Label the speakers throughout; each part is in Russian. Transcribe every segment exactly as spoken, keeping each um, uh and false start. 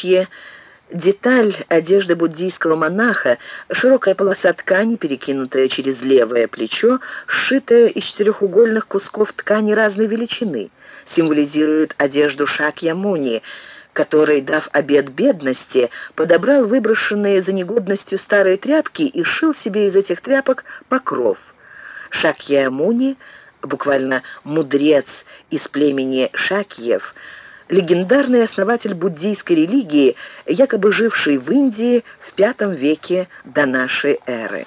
Speaker 1: платье, деталь одежды буддийского монаха, широкая полоса ткани, перекинутая через левое плечо, сшитая из четырехугольных кусков ткани разной величины, символизирует одежду Шакьямуни, который, дав обет бедности, подобрал выброшенные за негодностью старые тряпки и сшил себе из этих тряпок покров. Шакьямуни, буквально «мудрец» из племени Шакьев, легендарный основатель буддийской религии, якобы живший в Индии в пятом веке до нашей эры.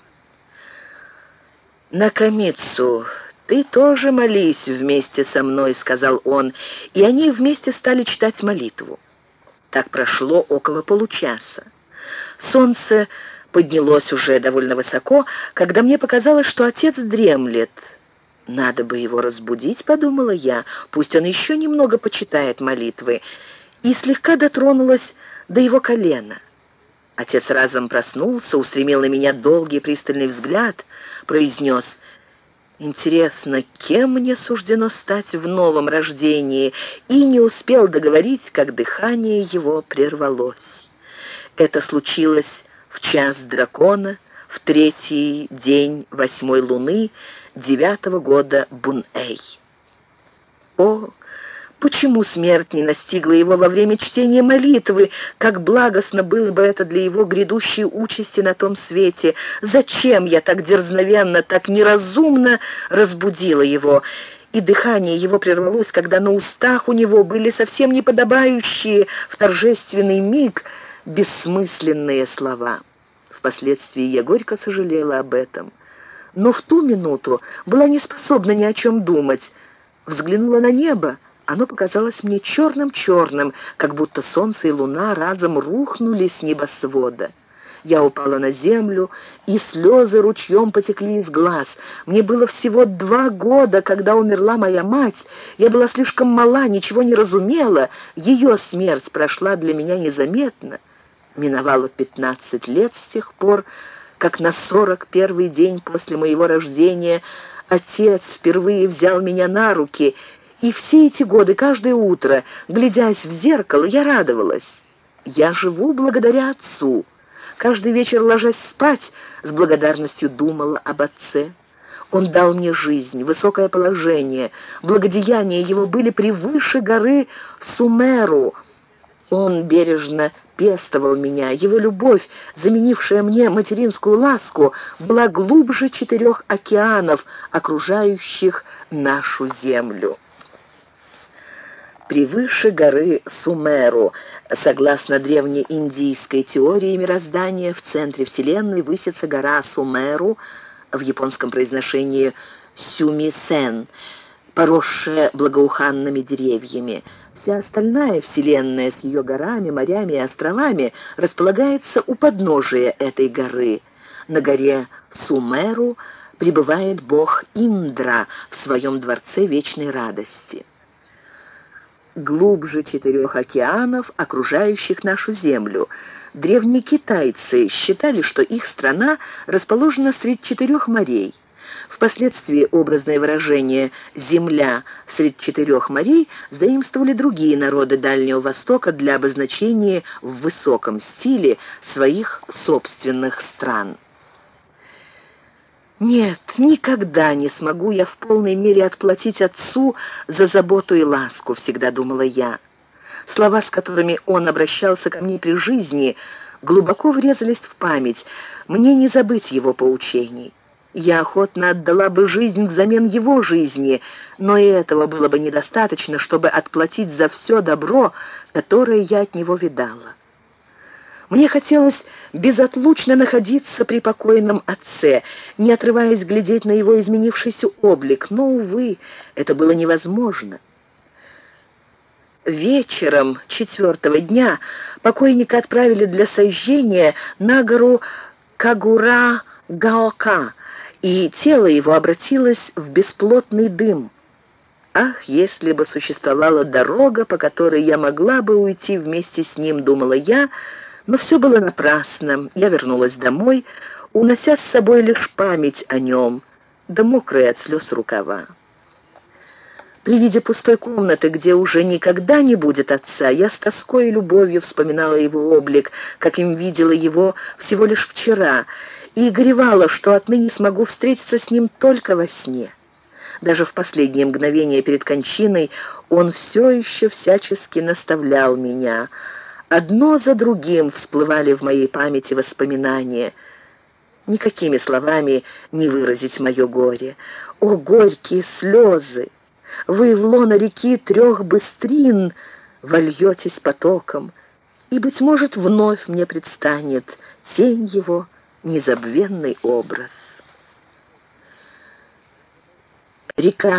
Speaker 1: «Накамицу, ты тоже молись вместе со мной», — сказал он, и они вместе стали читать молитву. Так прошло около получаса. Солнце поднялось уже довольно высоко, когда мне показалось, что отец дремлет. «Надо бы его разбудить», — подумала я, — «пусть он еще немного почитает молитвы», и слегка дотронулась до его колена. Отец разом проснулся, устремил на меня долгий пристальный взгляд, произнес: «Интересно, кем мне суждено стать в новом рождении?» и не успел договорить, как дыхание его прервалось. Это случилось в час дракона, в третий день восьмой луны девятого года Бун-Эй. О, почему смерть не настигла его во время чтения молитвы? Как благостно было бы это для его грядущей участи на том свете! Зачем я так дерзновенно, так неразумно разбудила его? И дыхание его прервалось, когда на устах у него были совсем неподобающие в торжественный миг бессмысленные слова. Впоследствии я горько сожалела об этом, но в ту минуту была не способна ни о чем думать. Взглянула на небо, оно показалось мне черным-черным, как будто солнце и луна разом рухнули с небосвода. Я упала на землю, и слезы ручьем потекли из глаз. Мне было всего два года, когда умерла моя мать. Я была слишком мала, ничего не разумела. Ее смерть прошла для меня незаметно. Миновало пятнадцать лет с тех пор, как на сорок первый день после моего рождения отец впервые взял меня на руки, и все эти годы, каждое утро, глядясь в зеркало, я радовалась. Я живу благодаря отцу. Каждый вечер, ложась спать, с благодарностью думала об отце. Он дал мне жизнь, высокое положение. Благодеяния его были превыше горы Сумеру. Он бережно пестовал меня. Его любовь, заменившая мне материнскую ласку, была глубже четырех океанов, окружающих нашу землю. Превыше горы Сумеру. Согласно древнеиндийской теории мироздания, в центре Вселенной высится гора Сумеру, в японском произношении Сюмисен, поросшая благоуханными деревьями. Вся остальная Вселенная с ее горами, морями и островами располагается у подножия этой горы. На горе Сумеру пребывает бог Индра в своем дворце вечной радости. Глубже четырех океанов, окружающих нашу землю. Древние китайцы считали, что их страна расположена среди четырех морей. Впоследствии образное выражение «земля среди четырех морей» заимствовали другие народы Дальнего Востока для обозначения в высоком стиле своих собственных стран. Нет, никогда не смогу я в полной мере отплатить отцу за заботу и ласку, всегда думала я. Слова, с которыми он обращался ко мне при жизни, глубоко врезались в память. Мне не забыть его поучений. Я охотно отдала бы жизнь взамен его жизни, но и этого было бы недостаточно, чтобы отплатить за все добро, которое я от него видала. Мне хотелось безотлучно находиться при покойном отце, не отрываясь глядеть на его изменившийся облик, но, увы, это было невозможно. Вечером четвертого дня покойника отправили для сожжения на гору Кагура-Гаока, и тело его обратилось в бесплотный дым. Ах, если бы существовала дорога, по которой я могла бы уйти вместе с ним, думала я, но все было напрасно. Я вернулась домой, унося с собой лишь память о нем, да мокрые от слез рукава. При виде пустой комнаты, где уже никогда не будет отца, я с тоской и любовью вспоминала его облик, каким видела его всего лишь вчера, и горевала, что отныне смогу встретиться с ним только во сне. Даже в последние мгновения перед кончиной он все еще всячески наставлял меня. Одно за другим всплывали в моей памяти воспоминания. Никакими словами не выразить мое горе. О, горькие слезы! Вы в лоно реки трех быстрин вольетесь потоком, и, быть может, вновь мне предстанет тень его, незабвенный образ. Река